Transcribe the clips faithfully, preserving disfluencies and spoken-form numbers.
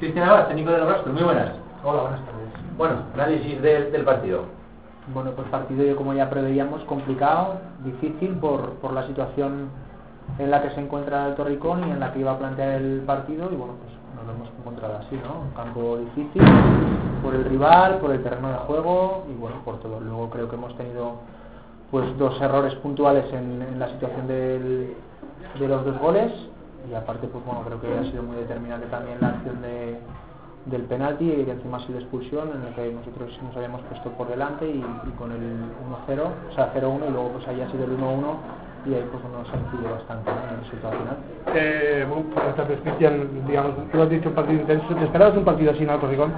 Cristian Abad, técnico del Rostro, muy buenas. Hola, buenas tardes. Bueno, análisis del, del partido. Bueno, pues partido, como ya preveíamos, complicado, difícil por, por la situación en la que se encuentra el Torricón y en la que iba a plantear el partido, y bueno, pues nos lo hemos encontrado así, ¿no? Un campo difícil por el rival, por el terreno de juego y bueno, por todo. Luego creo que hemos tenido pues dos errores puntuales en, en la situación del, de los dos goles, y aparte pues bueno, creo que ha sido muy determinante también la acción de del penalti, y que encima ha sido expulsión, en el que nosotros nos habíamos puesto por delante y, y con el uno cero, o sea cero uno, y luego pues ahí ha sido el uno uno, y ahí pues nos ha incidido bastante, ¿no?, en el resultado final. Eh, bueno, buenas tardes, Cristian. Digamos, tú has dicho un partido intenso. ¿Te esperabas un partido así en Alto Torricón?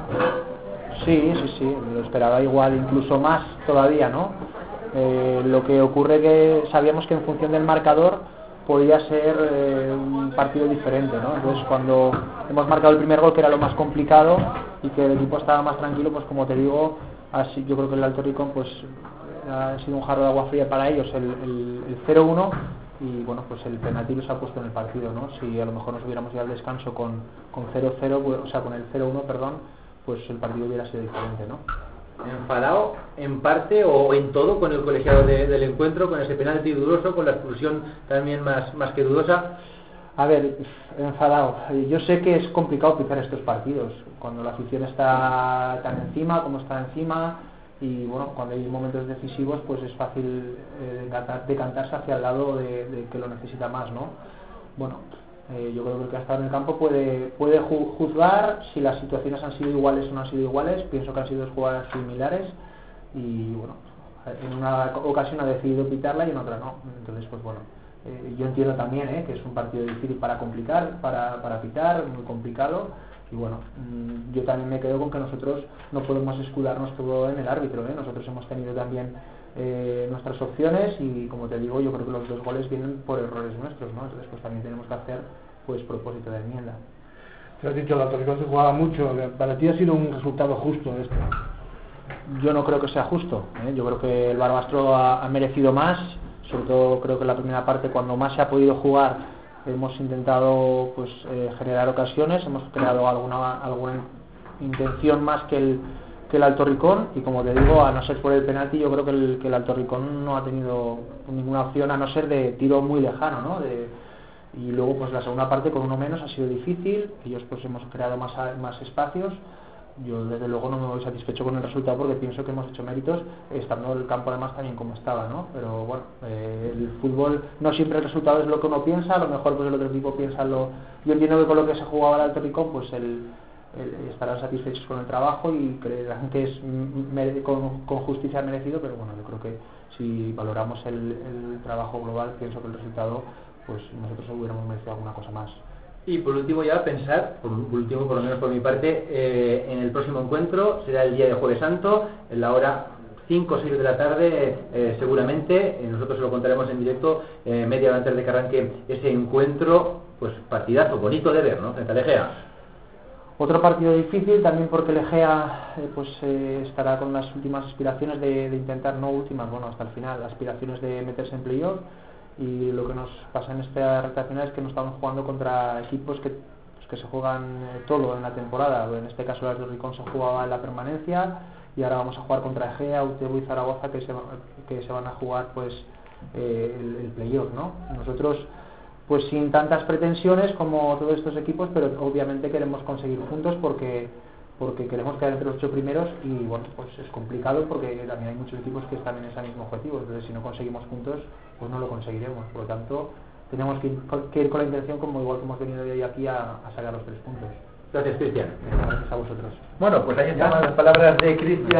Sí, sí, sí, lo esperaba igual, incluso más todavía, ¿no? Eh, lo que ocurre que sabíamos que en función del marcador podía ser eh, un partido diferente, ¿no? Entonces cuando hemos marcado el primer gol, que era lo más complicado, y que el equipo estaba más tranquilo, pues como te digo, así, yo creo que el Alto Torricón pues ha sido un jarro de agua fría para ellos el, el, el cero uno, y bueno, pues el penalti los ha puesto en el partido, ¿no? Si a lo mejor nos hubiéramos ido al descanso con, con cero cero, pues, o sea, con el cero uno, perdón, pues el partido hubiera sido diferente, ¿no? Enfadado en parte o en todo con el colegiado de, del encuentro, con ese penalti dudoso, con la expulsión también más, más que dudosa. A ver, enfadado. Yo sé que es complicado pisar estos partidos cuando la afición está tan encima como está encima, y bueno, cuando hay momentos decisivos pues es fácil eh, decantar, decantarse hacia el lado de, de que lo necesita más, ¿no? Bueno, eh, yo creo que el que ha estado en el campo puede, puede ju- juzgar si las situaciones han sido iguales o no han sido iguales. Pienso que han sido jugadas similares, y bueno, en una ocasión ha decidido pitarla y en otra no. Entonces pues bueno, eh, yo entiendo también eh, que es un partido difícil para complicar, para, para pitar, muy complicado, y bueno, mmm, yo también me quedo con que nosotros no podemos escudarnos todo en el árbitro, ¿eh? Nosotros hemos tenido también eh, nuestras opciones, y como te digo, yo creo que los dos goles vienen por errores nuestros, ¿no? Entonces pues también tenemos que hacer pues propósito de enmienda. Te has dicho, el Alto Torricón se jugaba mucho. Para ti ha sido un resultado justo esto. Yo no creo que sea justo, ¿eh? Yo creo que el Barbastro ha, ha merecido más. Sobre todo creo que en la primera parte, cuando más se ha podido jugar, hemos intentado pues eh, generar ocasiones, hemos creado alguna alguna intención más que el que el Alto Torricón, y como te digo, a no ser por el penalti, yo creo que el, que el Alto Torricón no ha tenido ninguna opción, a no ser de tiro muy lejano, ¿no? De, y luego pues la segunda parte con uno menos ha sido difícil, ellos pues hemos creado más, más espacios. Yo desde luego no me voy satisfecho con el resultado, porque pienso que hemos hecho méritos estando el campo además también como estaba, ¿no? Pero bueno, eh, el fútbol no siempre el resultado es lo que uno piensa, a lo mejor pues el otro equipo piensa lo... Yo entiendo que con lo que se jugaba el Alto Torricón pues el, el, estarán satisfechos con el trabajo y creerán que es mere, con, con justicia merecido, pero bueno, yo creo que si valoramos el, el trabajo global, pienso que el resultado, pues nosotros hubiéramos merecido alguna cosa más. Y por último ya pensar, por último por lo menos por mi parte, eh, en el próximo encuentro, será el día de Jueves Santo, en la hora cinco o seis de la tarde eh, seguramente, eh, nosotros se lo contaremos en directo eh, media hora antes de que arranque ese encuentro, pues partidazo, bonito de ver, ¿no?, frente al Egea. Otro partido difícil también, porque el Egea eh, pues eh, estará con las últimas aspiraciones de, de intentar, no últimas, bueno, hasta el final, aspiraciones de meterse en playoff. Y lo que nos pasa en esta recta final es que nos estamos jugando contra equipos que, pues, que se juegan eh, todo en la temporada. En este caso el Alto Torricón se jugaba en la permanencia, y ahora vamos a jugar contra Egea, Utebo y Zaragoza, que se, que se van a jugar pues eh, el, el playoff, ¿no? Nosotros pues sin tantas pretensiones como todos estos equipos, pero obviamente queremos conseguir puntos porque porque queremos quedar entre los ocho primeros, y bueno, pues es complicado porque también hay muchos equipos que están en ese mismo objetivo. Entonces si no conseguimos puntos pues no lo conseguiremos, por lo tanto tenemos que ir, que ir con la intención, como igual que hemos venido de hoy aquí, a, a sacar los tres puntos. Gracias, Cristian. Gracias a vosotros. Bueno, pues ahí están las palabras de Cristian.